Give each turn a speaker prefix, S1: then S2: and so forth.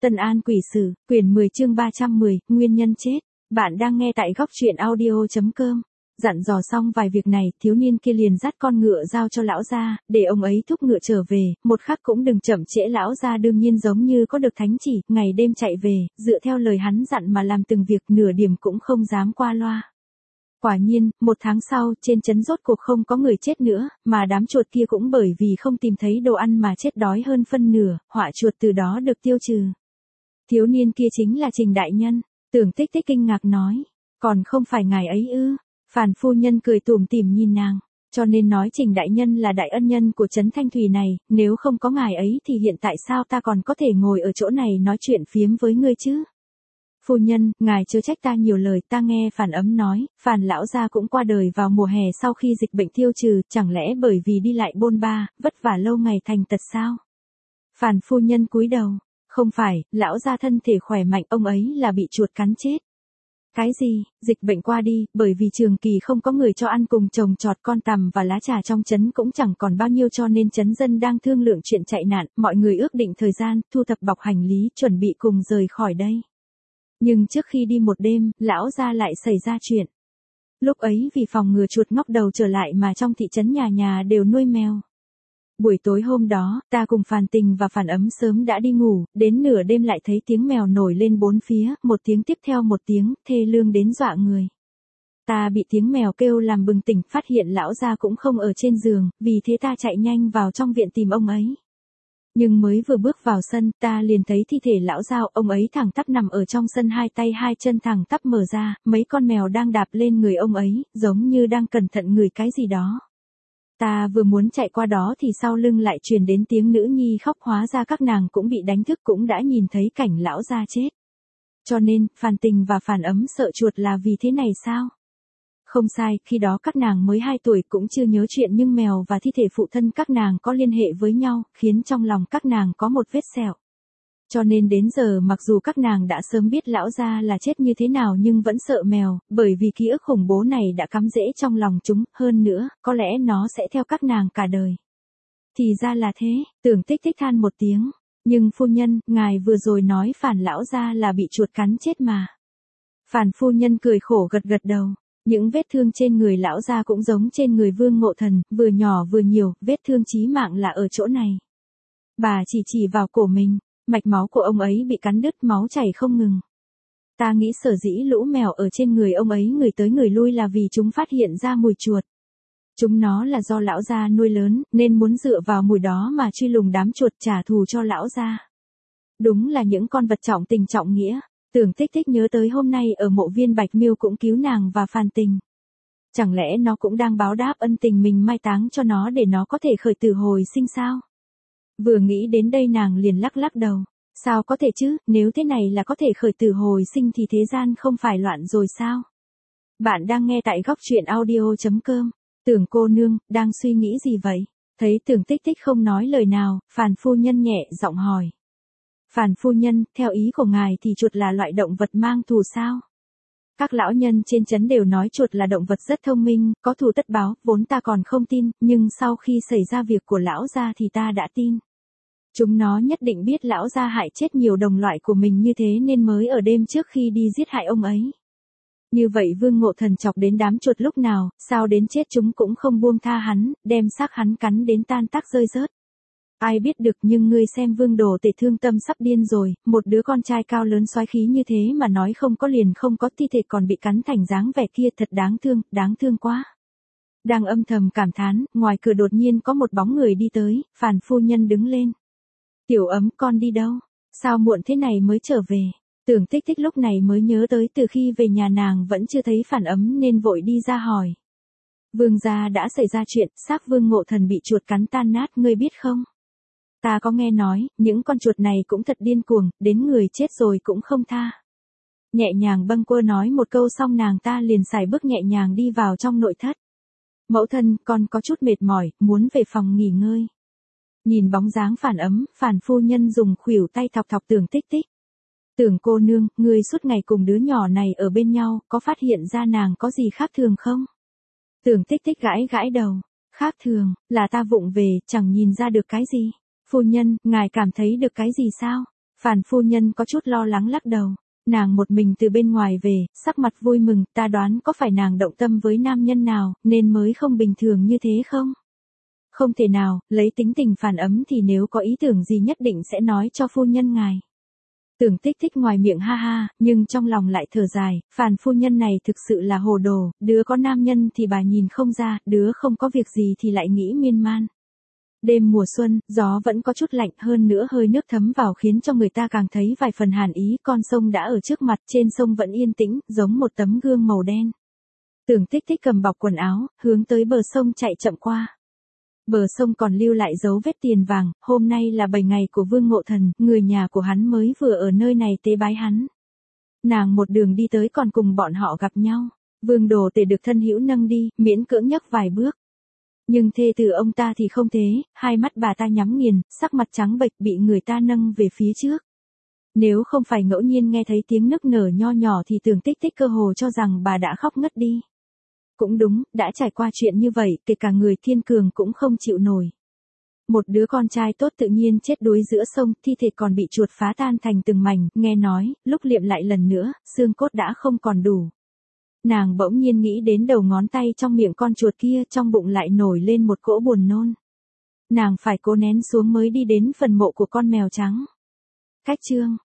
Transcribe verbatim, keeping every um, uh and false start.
S1: Tân An Quỷ Sử, quyển mười chương ba trăm mười, nguyên nhân chết. Bạn đang nghe tại góc truyện audio chấm com. Dặn dò xong vài việc này, thiếu niên kia liền dắt con ngựa giao cho lão gia, để ông ấy thúc ngựa trở về, một khắc cũng đừng chậm trễ. Lão gia đương nhiên giống như có được thánh chỉ, ngày đêm chạy về, dựa theo lời hắn dặn mà làm từng việc, nửa điểm cũng không dám qua loa. Quả nhiên, một tháng sau, trên trấn rốt cuộc không có người chết nữa, mà đám chuột kia cũng bởi vì không tìm thấy đồ ăn mà chết đói hơn phân nửa, họa chuột từ đó được tiêu trừ. Thiếu niên kia chính là Trình đại nhân. Tưởng Tích Tích kinh ngạc nói, còn không phải ngài ấy ư? Phàn phu nhân cười tủm tỉm nhìn nàng, cho nên nói Trình đại nhân là đại ân nhân của trấn Thanh Thủy này, nếu không có ngài ấy thì hiện tại sao ta còn có thể ngồi ở chỗ này nói chuyện phiếm với ngươi chứ? Phu nhân, ngài chớ trách ta nhiều lời, ta nghe Phàn Ấm nói, Phàn lão gia cũng qua đời vào mùa hè sau khi dịch bệnh tiêu trừ, chẳng lẽ bởi vì đi lại bôn ba, vất vả lâu ngày thành tật sao? Phàn phu nhân cúi đầu, không phải, lão gia thân thể khỏe mạnh, ông ấy là bị chuột cắn chết. Cái gì, dịch bệnh qua đi, bởi vì trường kỳ không có người cho ăn cùng trồng trọt con tằm và lá trà trong trấn cũng chẳng còn bao nhiêu, cho nên trấn dân đang thương lượng chuyện chạy nạn, mọi người ước định thời gian, thu thập bọc hành lý, chuẩn bị cùng rời khỏi đây. Nhưng trước khi đi một đêm, lão gia lại xảy ra chuyện. Lúc ấy vì phòng ngừa chuột ngóc đầu trở lại mà trong thị trấn nhà nhà đều nuôi mèo. Buổi tối hôm đó, ta cùng Phàn Tình và Phàn Ấm sớm đã đi ngủ, đến nửa đêm lại thấy tiếng mèo nổi lên bốn phía, một tiếng tiếp theo một tiếng, thê lương đến dọa người. Ta bị tiếng mèo kêu làm bừng tỉnh, phát hiện lão gia cũng không ở trên giường, vì thế ta chạy nhanh vào trong viện tìm ông ấy. Nhưng mới vừa bước vào sân, ta liền thấy thi thể lão Giao, ông ấy thẳng tắp nằm ở trong sân, hai tay hai chân thẳng tắp mở ra, mấy con mèo đang đạp lên người ông ấy, giống như đang cẩn thận ngửi cái gì đó. Ta vừa muốn chạy qua đó thì sau lưng lại truyền đến tiếng nữ nhi khóc, hóa ra các nàng cũng bị đánh thức, cũng đã nhìn thấy cảnh lão gia chết. Cho nên, Phàn Tình và Phàn Ấm sợ chuột là vì thế này sao? Không sai, khi đó các nàng mới hai tuổi cũng chưa nhớ chuyện, nhưng mèo và thi thể phụ thân các nàng có liên hệ với nhau, khiến trong lòng các nàng có một vết sẹo. Cho nên đến giờ mặc dù các nàng đã sớm biết lão gia là chết như thế nào nhưng vẫn sợ mèo, bởi vì ký ức khủng bố này đã cắm rễ trong lòng chúng, hơn nữa, có lẽ nó sẽ theo các nàng cả đời. Thì ra là thế, Tưởng Tích Tích than một tiếng, nhưng phu nhân, ngài vừa rồi nói Phàn lão gia là bị chuột cắn chết mà. Phàn phu nhân cười khổ gật gật đầu. Những vết thương trên người lão gia cũng giống trên người Vương Ngộ Thần, vừa nhỏ vừa nhiều, vết thương chí mạng là ở chỗ này. Bà chỉ chỉ vào cổ mình, mạch máu của ông ấy bị cắn đứt, máu chảy không ngừng. Ta nghĩ sở dĩ lũ mèo ở trên người ông ấy người tới người lui là vì chúng phát hiện ra mùi chuột. Chúng nó là do lão gia nuôi lớn, nên muốn dựa vào mùi đó mà truy lùng đám chuột, trả thù cho lão gia. Đúng là những con vật trọng tình trọng nghĩa. Tưởng Tích Tích nhớ tới hôm nay ở mộ viên Bạch Miêu cũng cứu nàng và Phàn Tình. Chẳng lẽ nó cũng đang báo đáp ân tình mình mai táng cho nó để nó có thể khởi tử hồi sinh sao? Vừa nghĩ đến đây nàng liền lắc lắc đầu. Sao có thể chứ, nếu thế này là có thể khởi tử hồi sinh thì thế gian không phải loạn rồi sao? Bạn đang nghe tại góc truyện audio chấm com. Tưởng cô nương, đang suy nghĩ gì vậy? Thấy Tưởng Tích Tích không nói lời nào, Phàn phu nhân nhẹ giọng hỏi. Phàn phu nhân, theo ý của ngài thì chuột là loại động vật mang thù sao? Các lão nhân trên trấn đều nói chuột là động vật rất thông minh, có thù tất báo, vốn ta còn không tin, nhưng sau khi xảy ra việc của lão gia thì ta đã tin. Chúng nó nhất định biết lão gia hại chết nhiều đồng loại của mình như thế nên mới ở đêm trước khi đi giết hại ông ấy. Như vậy Vương Ngộ Thần chọc đến đám chuột lúc nào, sao đến chết chúng cũng không buông tha hắn, đem xác hắn cắn đến tan tác rơi rớt. Ai biết được, nhưng ngươi xem Vương Đồ Tể thương tâm sắp điên rồi, một đứa con trai cao lớn soái khí như thế mà nói không có liền không có, thi thể còn bị cắn thành dáng vẻ kia, thật đáng thương, đáng thương quá. Đang âm thầm cảm thán, ngoài cửa đột nhiên có một bóng người đi tới, Phàn phu nhân đứng lên. Tiểu Ấm, con đi đâu? Sao muộn thế này mới trở về? Tưởng Tích Tích lúc này mới nhớ tới từ khi về nhà nàng vẫn chưa thấy Phàn Ấm nên vội đi ra hỏi. Vương gia đã xảy ra chuyện, xác Vương Ngộ Thần bị chuột cắn tan nát, ngươi biết không? Ta có nghe nói, những con chuột này cũng thật điên cuồng, đến người chết rồi cũng không tha. Nhẹ nhàng bâng quơ nói một câu xong nàng ta liền sải bước nhẹ nhàng đi vào trong nội thất. Mẫu thân, con có chút mệt mỏi, muốn về phòng nghỉ ngơi. Nhìn bóng dáng Phàn Ấm, Phàn phu nhân dùng khuỷu tay thọc thọc Tưởng Tích Tích. Tưởng cô nương, ngươi suốt ngày cùng đứa nhỏ này ở bên nhau, có phát hiện ra nàng có gì khác thường không? Tưởng Tích Tích gãi gãi đầu. Khác thường, là ta vụng về, chẳng nhìn ra được cái gì. Phu nhân, ngài cảm thấy được cái gì sao? Phàn phu nhân có chút lo lắng lắc đầu. Nàng một mình từ bên ngoài về, sắc mặt vui mừng, ta đoán có phải nàng động tâm với nam nhân nào, nên mới không bình thường như thế không? Không thể nào, lấy tính tình Phàn Ấm thì nếu có ý tưởng gì nhất định sẽ nói cho phu nhân ngài. Tưởng Tích Tích ngoài miệng ha ha, nhưng trong lòng lại thở dài, Phàn phu nhân này thực sự là hồ đồ, đứa có nam nhân thì bà nhìn không ra, đứa không có việc gì thì lại nghĩ miên man. Đêm mùa xuân, gió vẫn có chút lạnh, hơn nữa hơi nước thấm vào khiến cho người ta càng thấy vài phần hàn ý, con sông đã ở trước mặt, trên sông vẫn yên tĩnh, giống một tấm gương màu đen. Tưởng Tích Tích cầm bọc quần áo, hướng tới bờ sông chạy chậm qua. Bờ sông còn lưu lại dấu vết tiền vàng, hôm nay là bảy ngày của Vương Ngộ Thần, người nhà của hắn mới vừa ở nơi này tế bái hắn. Nàng một đường đi tới còn cùng bọn họ gặp nhau, Vương Đồ Tể được thân hữu nâng đi, miễn cưỡng nhấc vài bước. Nhưng thê tử ông ta thì không thế, hai mắt bà ta nhắm nghiền, sắc mặt trắng bệch bị người ta nâng về phía trước. Nếu không phải ngẫu nhiên nghe thấy tiếng nức nở nho nhỏ thì Tưởng Tích Tích cơ hồ cho rằng bà đã khóc ngất đi. Cũng đúng, đã trải qua chuyện như vậy, kể cả người thiên cường cũng không chịu nổi. Một đứa con trai tốt tự nhiên chết đuối giữa sông, thi thể còn bị chuột phá tan thành từng mảnh, nghe nói, lúc liệm lại lần nữa, xương cốt đã không còn đủ. Nàng bỗng nhiên nghĩ đến đầu ngón tay trong miệng con chuột kia, trong bụng lại nổi lên một cỗ buồn nôn. Nàng phải cố nén xuống mới đi đến phần mộ của con mèo trắng. Cách chương